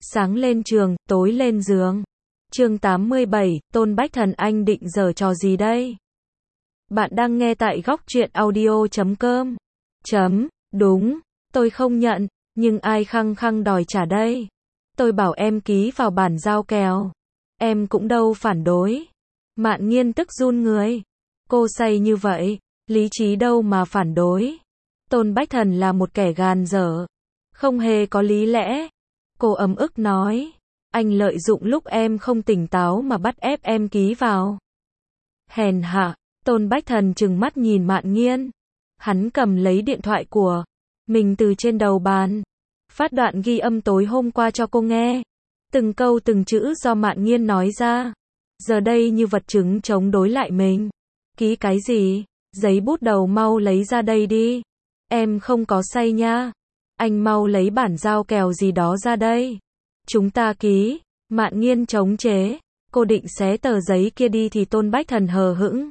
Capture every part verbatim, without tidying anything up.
Sáng lên trường, tối lên giường. Chương tám mươi bảy, Tôn Bách Thần anh định giở trò gì đây? Bạn đang nghe tại góc truyện audio chấm com. Chấm, đúng, tôi không nhận, nhưng ai khăng khăng đòi trả đây? Tôi bảo em ký vào bản giao kèo. Em cũng đâu phản đối. Mạn Nghiên tức run người. Cô say như vậy, lý trí đâu mà phản đối. Tôn Bách Thần là một kẻ gàn dở, không hề có lý lẽ. Cô ấm ức nói, anh lợi dụng lúc em không tỉnh táo mà bắt ép em ký vào. Hèn hạ, Tôn Bách Thần trừng mắt nhìn Mạn Nghiên. Hắn cầm lấy điện thoại của mình từ trên đầu bàn, phát đoạn ghi âm tối hôm qua cho cô nghe. Từng câu từng chữ do Mạn Nghiên nói ra, giờ đây như vật chứng chống đối lại mình. Ký cái gì? Giấy bút đầu mau lấy ra đây đi. Em không có say nha. Anh mau lấy bản giao kèo gì đó ra đây. Chúng ta ký. Mạn Nghiên chống chế. Cô định xé tờ giấy kia đi thì Tôn Bách Thần hờ hững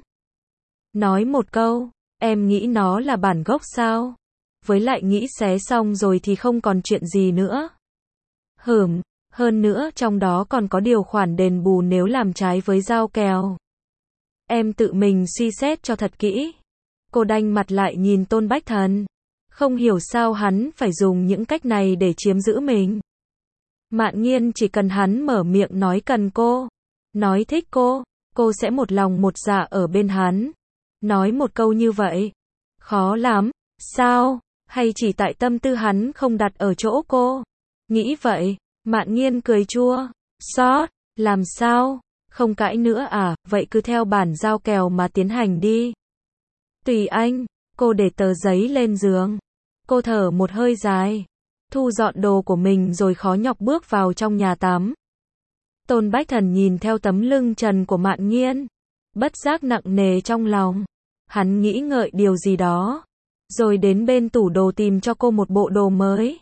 nói một câu, em nghĩ nó là bản gốc sao? Với lại nghĩ xé xong rồi thì không còn chuyện gì nữa. Hửm, hơn nữa trong đó còn có điều khoản đền bù nếu làm trái với giao kèo. Em tự mình suy xét cho thật kỹ. Cô đanh mặt lại nhìn Tôn Bách Thần. Không hiểu sao hắn phải dùng những cách này để chiếm giữ mình. Mạn Nghiên chỉ cần hắn mở miệng nói cần cô, nói thích cô, cô sẽ một lòng một dạ ở bên hắn. Nói một câu như vậy, khó lắm, sao? Hay chỉ tại tâm tư hắn không đặt ở chỗ cô? Nghĩ vậy, Mạn Nghiên cười chua, xót, làm sao? Không cãi nữa à, vậy cứ theo bản giao kèo mà tiến hành đi. Tùy anh, cô để tờ giấy lên giường. Cô thở một hơi dài, thu dọn đồ của mình rồi khó nhọc bước vào trong nhà tắm. Tôn Bách Thần nhìn theo tấm lưng trần của Mạn Nghiên, bất giác nặng nề trong lòng. Hắn nghĩ ngợi điều gì đó, rồi đến bên tủ đồ tìm cho cô một bộ đồ mới.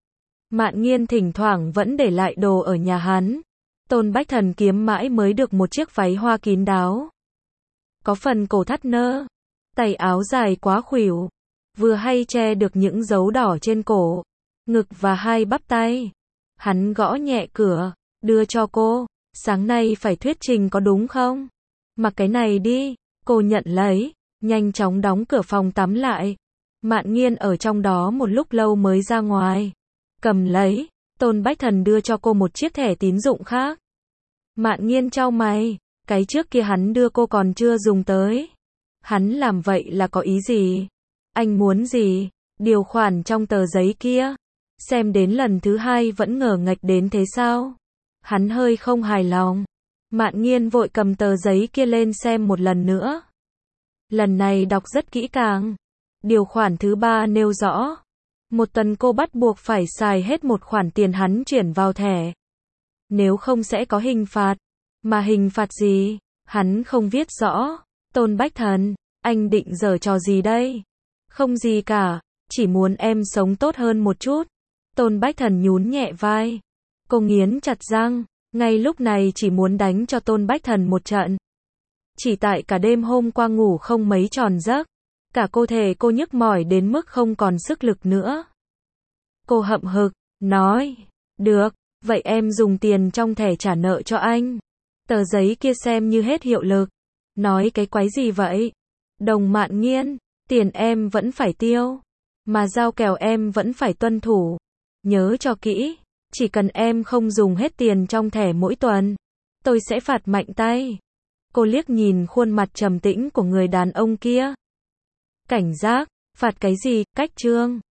Mạn Nghiên thỉnh thoảng vẫn để lại đồ ở nhà hắn. Tôn Bách Thần kiếm mãi mới được một chiếc váy hoa kín đáo. Có phần cổ thắt nơ, tay áo dài quá khuỷu, vừa hay che được những dấu đỏ trên cổ, ngực và hai bắp tay. Hắn gõ nhẹ cửa, đưa cho cô, sáng nay phải thuyết trình có đúng không? Mặc cái này đi, cô nhận lấy, nhanh chóng đóng cửa phòng tắm lại. Mạn Nghiên ở trong đó một lúc lâu mới ra ngoài. Cầm lấy, Tôn Bách Thần đưa cho cô một chiếc thẻ tín dụng khác. Mạn Nghiên chau mày, cái trước kia hắn đưa cô còn chưa dùng tới. Hắn làm vậy là có ý gì? Anh muốn gì? Điều khoản trong tờ giấy kia. Xem đến lần thứ hai vẫn ngờ nghệch đến thế sao? Hắn hơi không hài lòng. Mạn Nghiên vội cầm tờ giấy kia lên xem một lần nữa. Lần này đọc rất kỹ càng. Điều khoản thứ ba nêu rõ, một tuần cô bắt buộc phải xài hết một khoản tiền hắn chuyển vào thẻ. Nếu không sẽ có hình phạt. Mà hình phạt gì? Hắn không viết rõ. Tôn Bách Thần, anh định giở trò gì đây? Không gì cả, chỉ muốn em sống tốt hơn một chút. Tôn Bách Thần nhún nhẹ vai. Cô nghiến chặt răng, ngay lúc này chỉ muốn đánh cho Tôn Bách Thần một trận. Chỉ tại cả đêm hôm qua ngủ không mấy tròn giấc, cả cơ thể cô nhức mỏi đến mức không còn sức lực nữa. Cô hậm hực, nói, được, vậy em dùng tiền trong thẻ trả nợ cho anh. Tờ giấy kia xem như hết hiệu lực. Nói cái quái gì vậy? Đồng Mạn Nghiên, tiền em vẫn phải tiêu, mà giao kèo em vẫn phải tuân thủ. Nhớ cho kỹ, chỉ cần em không dùng hết tiền trong thẻ mỗi tuần, tôi sẽ phạt mạnh tay. Cô liếc nhìn khuôn mặt trầm tĩnh của người đàn ông kia. Cảnh giác, phạt cái gì? Cách chương